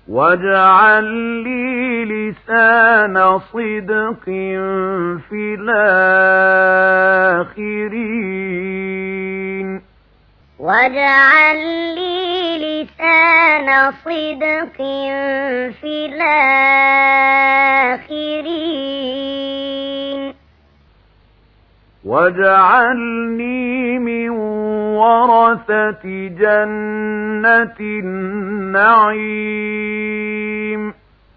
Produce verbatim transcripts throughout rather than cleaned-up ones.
واجعل لي لسان صدق في الآخرين واجعل لي لسان صدق في الآخرين واجعلني من ورثة جنة النعيم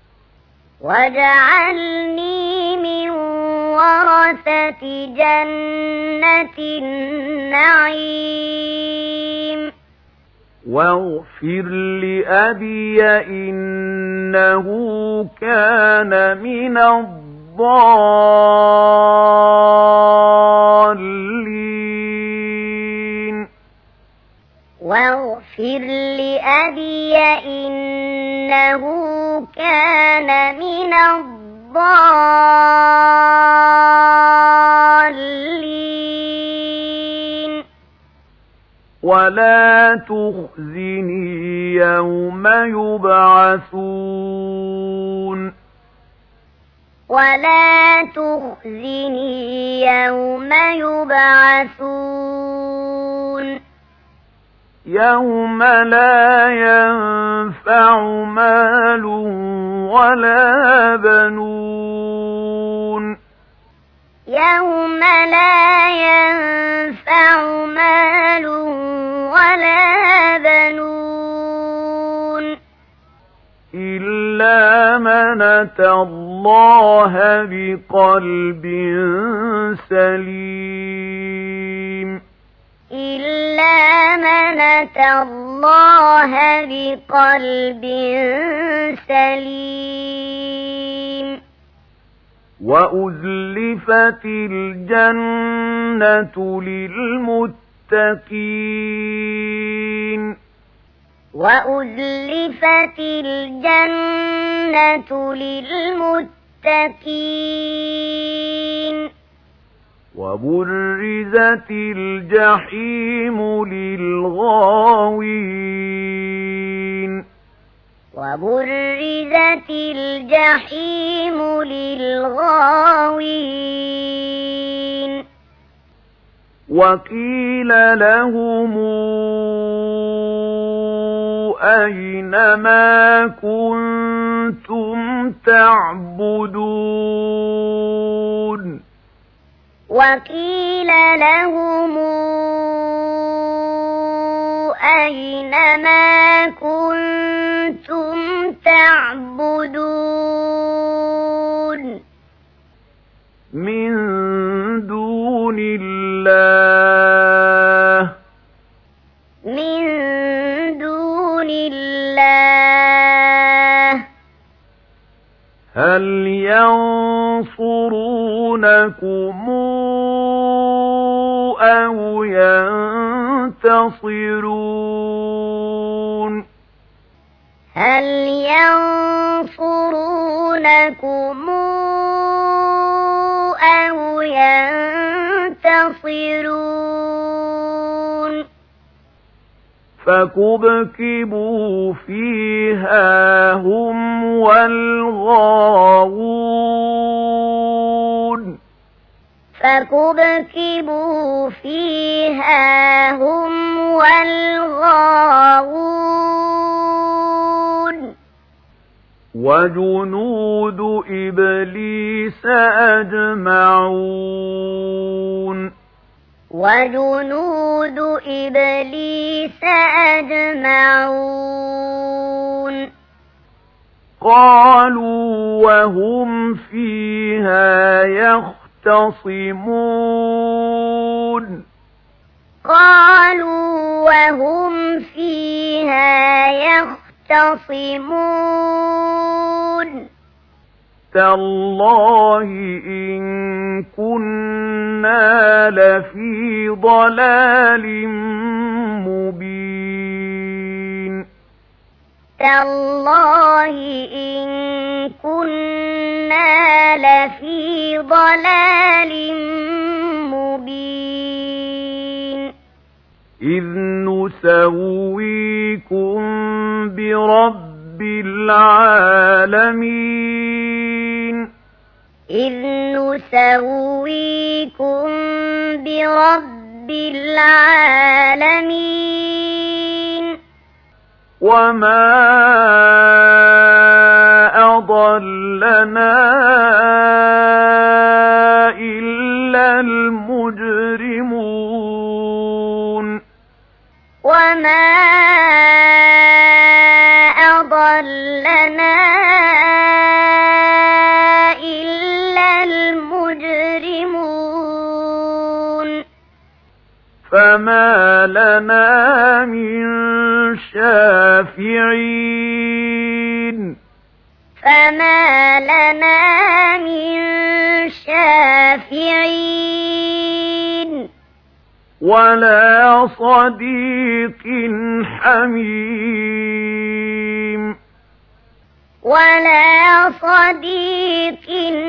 واجعلني من ورثة جنة النعيم واغفر لأبي إنه كان من الضالين واغفر لأبي إنه كان من الضالين ولا تخزني يوم يبعثون ولا تخزني يوم يبعثون يوم لا ينفع مال ولا بنون يوم لا ينفع مال ولا بنون إلا من أتى الله بقلب سليم إلا من أتى الله بقلب سليم وأزلفت الجنة للمتقين وأزلفت الجنة للمتقين وبرزت الجحيم للغاوين وبرزت الجحيم للغاوين وقيل لهم أين ما كنتم تعبدون وقيل لهم أين ما كنتم تعبدون من دون الله من دون الله هل ينصرونكم أو ينتصرون هل ينصرونكم أو ينتصرون فكبكبوا فيها هم والغاوون فكبكبوا فيها هم والغاوون وجنود إبليس أجمعون وجنود إبليس أجمعون قالوا وهم فيها يختصمون قالوا وهم فيها يختصمون تالله إن كنا لفي ضلال مبين تالله إن كنا لفي ضلال مبين إذ نسويكم برب العالمين إذ نسويكم برب العالمين وما أضلنا إلا المجرمون وما أضلنا إلا المجرمون فما لنا من شافعين فما لنا من شافعين ولا صديق حميم ولا صديق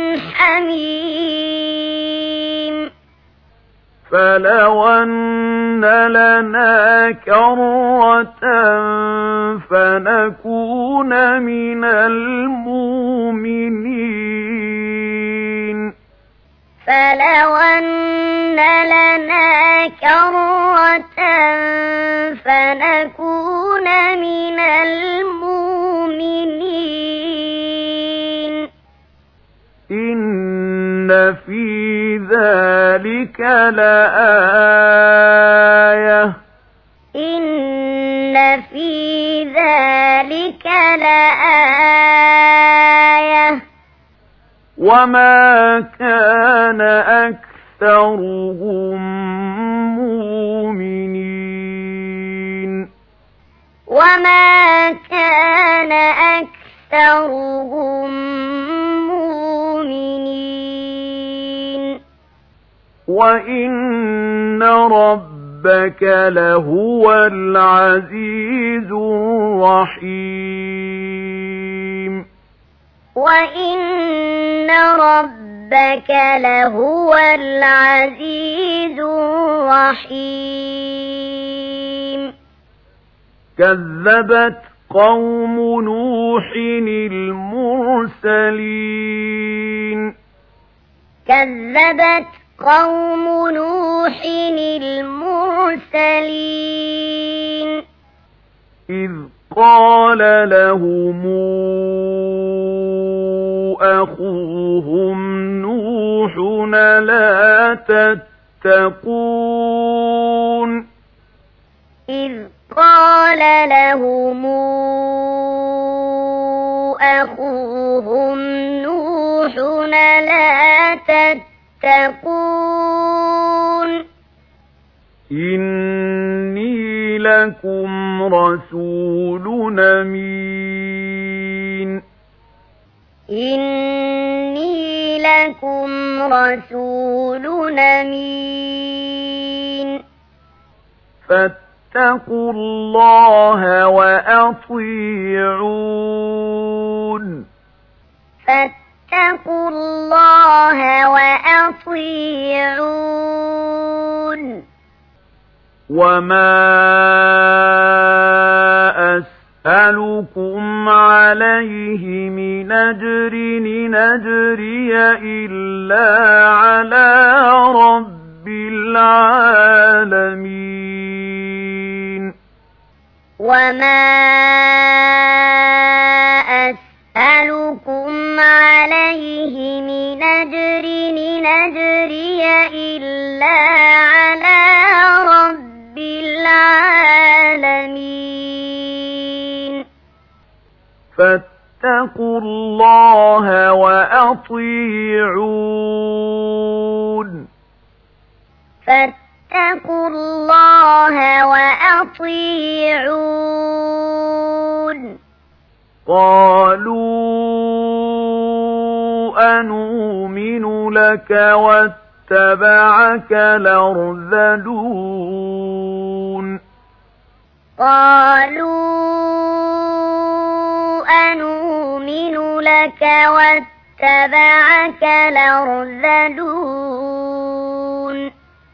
حميم فلو أن لنا كرة فنكون من المؤمنين فلو أن لنا كرة فنكون من المؤمنين إن في ذلك لآية إن في ذلك لآية وما كان أكثرهم مؤمنين وما كان أكثرهم مؤمنين وإن ربك لهو العزيز الرحيم وإن ربك لهو العزيز الرحيم كذبت قوم نوح المرسلين كذبت قوم نوح المرسلين إذ قال لهم أخوهم نوح لا تتقون إذ قال لهم أخوهم نوح لا تتقون إني لكم رسول أمين إني لكم رسول أمين فاتقوا الله وأطيعون فاتقوا الله وأطيعون وما أسألكم عليه من أجر إن أجري إلا على رب العالمين وما أسألكم عليه من أجر إن أجري إلا على رب العالمين فاتقوا الله وأطيعون فاتقوا الله وأطيعون قالوا أنؤمن لك واتبعك الأرذلون قالوا أنؤمن لك واتبعك الأرذلون